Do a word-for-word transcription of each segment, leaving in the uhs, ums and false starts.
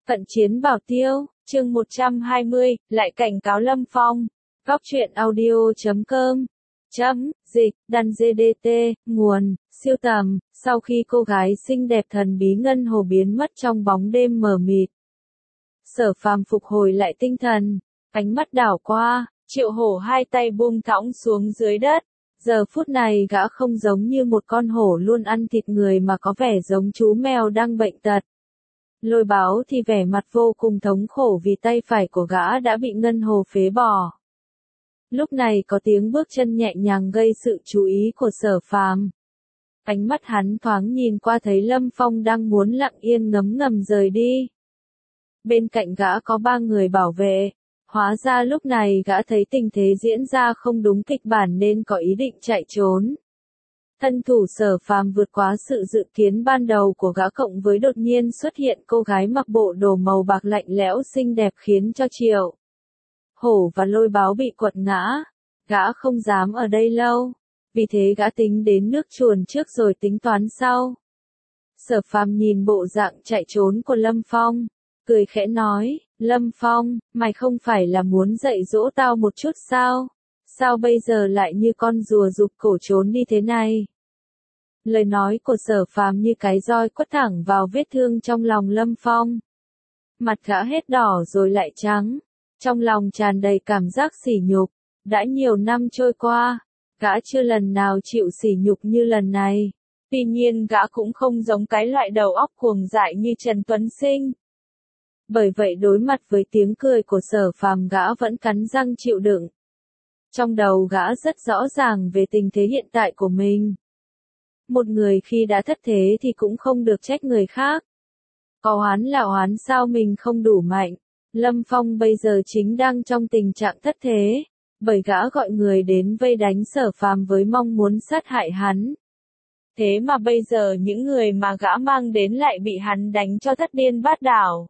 Cận chiến bảo tiêu, chương một trăm hai mươi, lại cảnh cáo Lâm Phong. Góc truyện audio chấm com. Chấm, dịch, đan giê đê tê, nguồn, siêu tầm, sau khi cô gái xinh đẹp thần bí Ngân Hồ biến mất trong bóng đêm mờ mịt. Sở Phàm phục hồi lại tinh thần, ánh mắt đảo qua, Triệu Hổ hai tay buông thõng xuống dưới đất. Giờ phút này gã không giống như một con hổ luôn ăn thịt người mà có vẻ giống chú mèo đang bệnh tật. Lôi Báo thì vẻ mặt vô cùng thống khổ vì tay phải của gã đã bị Ngân Hồ phế bỏ. Lúc này có tiếng bước chân nhẹ nhàng gây sự chú ý của Sở Phàm. Ánh mắt hắn thoáng nhìn qua thấy Lâm Phong đang muốn lặng yên ngấm ngầm rời đi. Bên cạnh gã có ba người bảo vệ. Hóa ra lúc này gã thấy tình thế diễn ra không đúng kịch bản nên có ý định chạy trốn. Thân thủ Sở Phàm vượt quá sự dự kiến ban đầu của gã cộng với đột nhiên xuất hiện cô gái mặc bộ đồ màu bạc lạnh lẽo xinh đẹp khiến cho Triệu Hổ và Lôi Báo bị quật ngã. Gã không dám ở đây lâu, vì thế gã tính đến nước chuồn trước rồi tính toán sau. Sở Phàm nhìn bộ dạng chạy trốn của Lâm Phong, cười khẽ nói, Lâm Phong, mày không phải là muốn dạy dỗ tao một chút sao? Sao bây giờ lại như con rùa rụt cổ trốn đi thế này? Lời nói của Sở Phàm như cái roi quất thẳng vào vết thương trong lòng Lâm Phong. Mặt gã hết đỏ rồi lại trắng, trong lòng tràn đầy cảm giác sỉ nhục. Đã nhiều năm trôi qua, gã chưa lần nào chịu sỉ nhục như lần này. Tuy nhiên gã cũng không giống cái loại đầu óc cuồng dại như Trần Tuấn Sinh. Bởi vậy đối mặt với tiếng cười của Sở Phàm gã vẫn cắn răng chịu đựng. Trong đầu gã rất rõ ràng về tình thế hiện tại của mình. Một người khi đã thất thế thì cũng không được trách người khác. Có oán là oán sao mình không đủ mạnh. Lâm Phong bây giờ chính đang trong tình trạng thất thế, bởi gã gọi người đến vây đánh Sở Phàm với mong muốn sát hại hắn. Thế mà bây giờ những người mà gã mang đến lại bị hắn đánh cho thất điên bát đảo.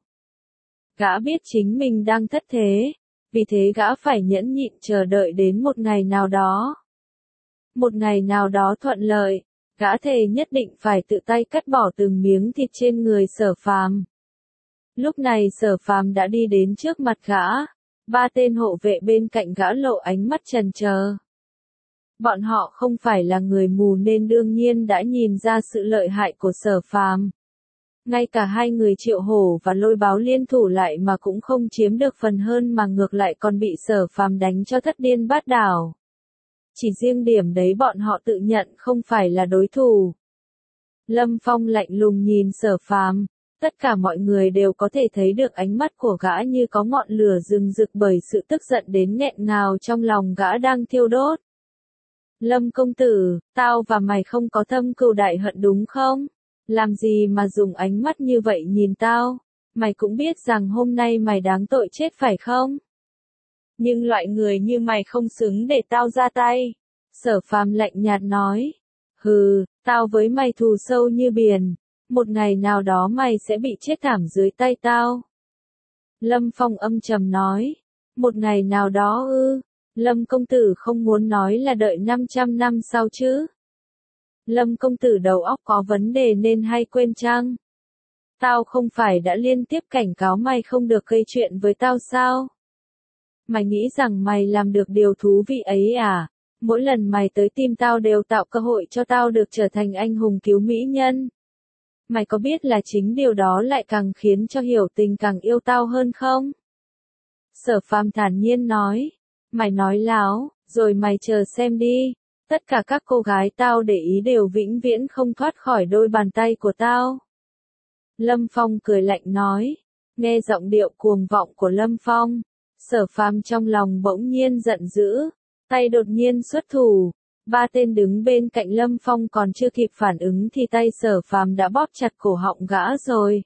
Gã biết chính mình đang thất thế, vì thế gã phải nhẫn nhịn chờ đợi đến một ngày nào đó. Một ngày nào đó thuận lợi, gã thề nhất định phải tự tay cắt bỏ từng miếng thịt trên người Sở Phàm. Lúc này Sở Phàm đã đi đến trước mặt gã, ba tên hộ vệ bên cạnh gã lộ ánh mắt chần chờ. Bọn họ không phải là người mù nên đương nhiên đã nhìn ra sự lợi hại của Sở Phàm. Ngay cả hai người Triệu Hổ và Lôi Báo liên thủ lại mà cũng không chiếm được phần hơn mà ngược lại còn bị Sở Phàm đánh cho thất điên bát đảo. Chỉ riêng điểm đấy bọn họ tự nhận không phải là đối thủ. Lâm Phong lạnh lùng nhìn Sở Phàm, tất cả mọi người đều có thể thấy được ánh mắt của gã như có ngọn lửa rừng rực bởi sự tức giận đến nghẹn ngào trong lòng gã đang thiêu đốt. Lâm công tử, tao và mày không có thâm cừu đại hận đúng không? Làm gì mà dùng ánh mắt như vậy nhìn tao? Mày cũng biết rằng hôm nay mày đáng tội chết phải không? Nhưng loại người như mày không xứng để tao ra tay. Sở Phàm lạnh nhạt nói. Hừ, tao với mày thù sâu như biển. Một ngày nào đó mày sẽ bị chết thảm dưới tay tao. Lâm Phong âm trầm nói. Một ngày nào đó ư? Lâm công tử không muốn nói là đợi năm trăm năm sau chứ? Lâm công tử đầu óc có vấn đề nên hay quên chăng? Tao không phải đã liên tiếp cảnh cáo mày không được gây chuyện với tao sao? Mày nghĩ rằng mày làm được điều thú vị ấy à? Mỗi lần mày tới tìm tao đều tạo cơ hội cho tao được trở thành anh hùng cứu mỹ nhân. Mày có biết là chính điều đó lại càng khiến cho Hiểu Tình càng yêu tao hơn không? Sở Phàm thản nhiên nói. Mày nói láo, rồi mày chờ xem đi. Tất cả các cô gái tao để ý đều vĩnh viễn không thoát khỏi đôi bàn tay của tao. Lâm Phong cười lạnh nói. Nghe giọng điệu cuồng vọng của Lâm Phong, Sở Phàm trong lòng bỗng nhiên giận dữ, tay đột nhiên xuất thủ. Ba tên đứng bên cạnh Lâm Phong còn chưa kịp phản ứng thì tay Sở Phàm đã bóp chặt cổ họng gã rồi.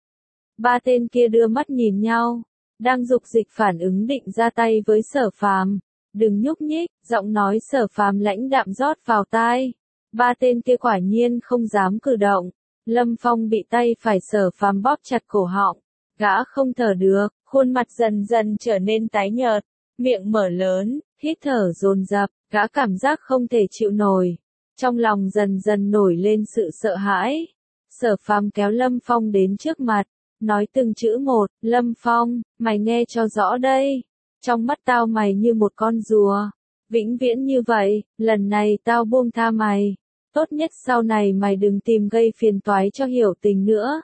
Ba tên kia đưa mắt nhìn nhau, đang dục dịch phản ứng định ra tay với Sở Phàm. Đừng nhúc nhích, giọng nói Sở Phàm lãnh đạm rót vào tai. Ba tên kia quả nhiên không dám cử động. Lâm Phong bị tay phải Sở Phàm bóp chặt cổ họng, gã không thở được, khuôn mặt dần dần trở nên tái nhợt, miệng mở lớn, hít thở dồn dập, gã cảm giác không thể chịu nổi. Trong lòng dần dần nổi lên sự sợ hãi. Sở Phàm kéo Lâm Phong đến trước mặt, nói từng chữ một, Lâm Phong, mày nghe cho rõ đây. Trong mắt tao mày như một con rùa. Vĩnh viễn như vậy, lần này tao buông tha mày. Tốt nhất sau này mày đừng tìm gây phiền toái cho Hiểu Tình nữa.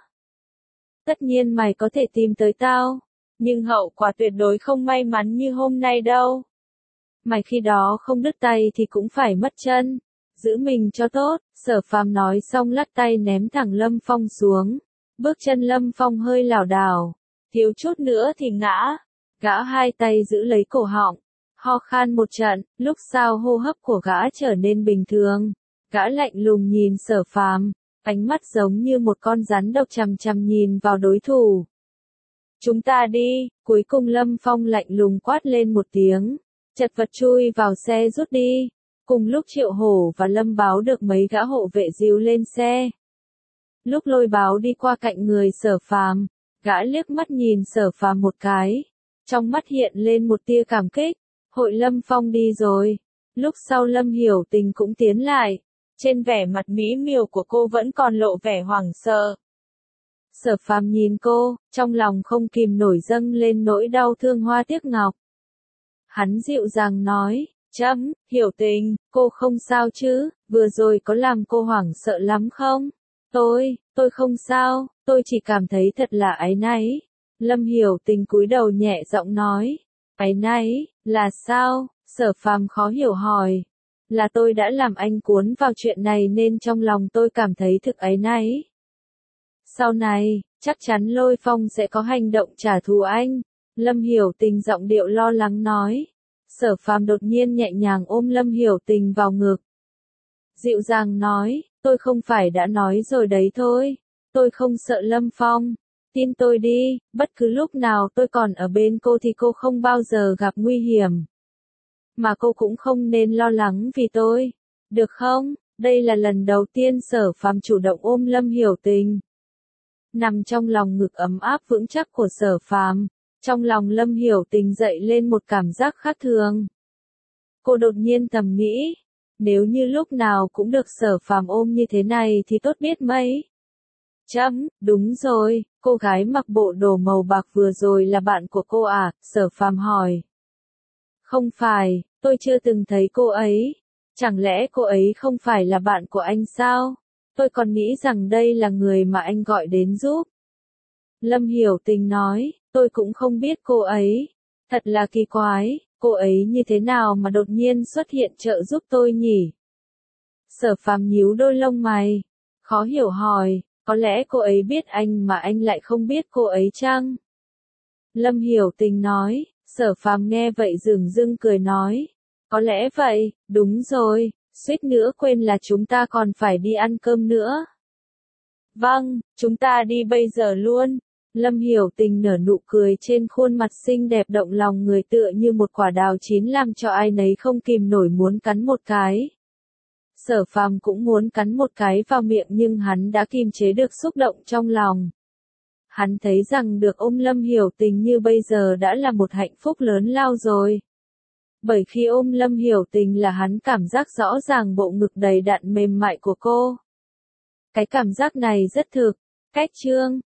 Tất nhiên mày có thể tìm tới tao. Nhưng hậu quả tuyệt đối không may mắn như hôm nay đâu. Mày khi đó không đứt tay thì cũng phải mất chân. Giữ mình cho tốt, Sở Phàm nói xong lắc tay ném thẳng Lâm Phong xuống. Bước chân Lâm Phong hơi lảo đảo. Thiếu chút nữa thì ngã. Gã hai tay giữ lấy cổ họng. Ho khan một trận, lúc sau hô hấp của gã trở nên bình thường. Gã lạnh lùng nhìn Sở Phàm, ánh mắt giống như một con rắn độc chằm chằm nhìn vào đối thủ. Chúng ta đi, cuối cùng Lâm Phong lạnh lùng quát lên một tiếng. Chật vật chui vào xe rút đi. Cùng lúc Triệu Hổ và Lâm Báo được mấy gã hộ vệ dìu lên xe. Lúc Lôi Báo đi qua cạnh người Sở Phàm, gã liếc mắt nhìn Sở Phàm một cái. Trong mắt hiện lên một tia cảm kích. Hội Lâm Phong đi rồi. Lúc sau Lâm Hiểu Tình cũng tiến lại. Trên vẻ mặt mỹ miều của cô vẫn còn lộ vẻ hoảng sợ. Sở Phàm nhìn cô, trong lòng không kìm nổi dâng lên nỗi đau thương hoa tiếc ngọc. Hắn dịu dàng nói, chấm, Hiểu Tình, cô không sao chứ, vừa rồi có làm cô hoảng sợ lắm không? Tôi, tôi không sao, tôi chỉ cảm thấy thật là áy náy. Lâm Hiểu Tình cúi đầu nhẹ giọng nói, áy náy, là sao? Sở Phàm khó hiểu hỏi. Là tôi đã làm anh cuốn vào chuyện này nên trong lòng tôi cảm thấy thực áy náy. Sau này, chắc chắn Lôi Phong sẽ có hành động trả thù anh. Lâm Hiểu Tình giọng điệu lo lắng nói. Sở Phàm đột nhiên nhẹ nhàng ôm Lâm Hiểu Tình vào ngực. Dịu dàng nói, tôi không phải đã nói rồi đấy thôi. Tôi không sợ Lâm Phong. Tin tôi đi, bất cứ lúc nào tôi còn ở bên cô thì cô không bao giờ gặp nguy hiểm. Mà cô cũng không nên lo lắng vì tôi. Được không? Đây là lần đầu tiên Sở Phàm chủ động ôm Lâm Hiểu Tình. Nằm trong lòng ngực ấm áp vững chắc của Sở Phàm, trong lòng Lâm Hiểu Tình dậy lên một cảm giác khác thường. Cô đột nhiên thầm nghĩ, nếu như lúc nào cũng được Sở Phàm ôm như thế này thì tốt biết mấy. Chấm, đúng rồi, cô gái mặc bộ đồ màu bạc vừa rồi là bạn của cô à? Sở Phàm hỏi. Không phải, tôi chưa từng thấy cô ấy. Chẳng lẽ cô ấy không phải là bạn của anh sao? Tôi còn nghĩ rằng đây là người mà anh gọi đến giúp. Lâm Hiểu Tình nói, tôi cũng không biết cô ấy. Thật là kỳ quái, cô ấy như thế nào mà đột nhiên xuất hiện trợ giúp tôi nhỉ? Sở Phàm nhíu đôi lông mày. Khó hiểu hỏi, có lẽ cô ấy biết anh mà anh lại không biết cô ấy chăng? Lâm Hiểu Tình nói, Sở Phàm nghe vậy dửng dưng cười nói. Có lẽ vậy, đúng rồi, suýt nữa quên là chúng ta còn phải đi ăn cơm nữa. Vâng, chúng ta đi bây giờ luôn. Lâm Hiểu Tình nở nụ cười trên khuôn mặt xinh đẹp động lòng người tựa như một quả đào chín làm cho ai nấy không kìm nổi muốn cắn một cái. Sở Phàm cũng muốn cắn một cái vào miệng nhưng hắn đã kiềm chế được xúc động trong lòng. Hắn thấy rằng được ôm Lâm Hiểu Tình như bây giờ đã là một hạnh phúc lớn lao rồi. Bởi khi ôm Lâm Hiểu Tình là hắn cảm giác rõ ràng bộ ngực đầy đặn mềm mại của cô. Cái cảm giác này rất thực. Cách chương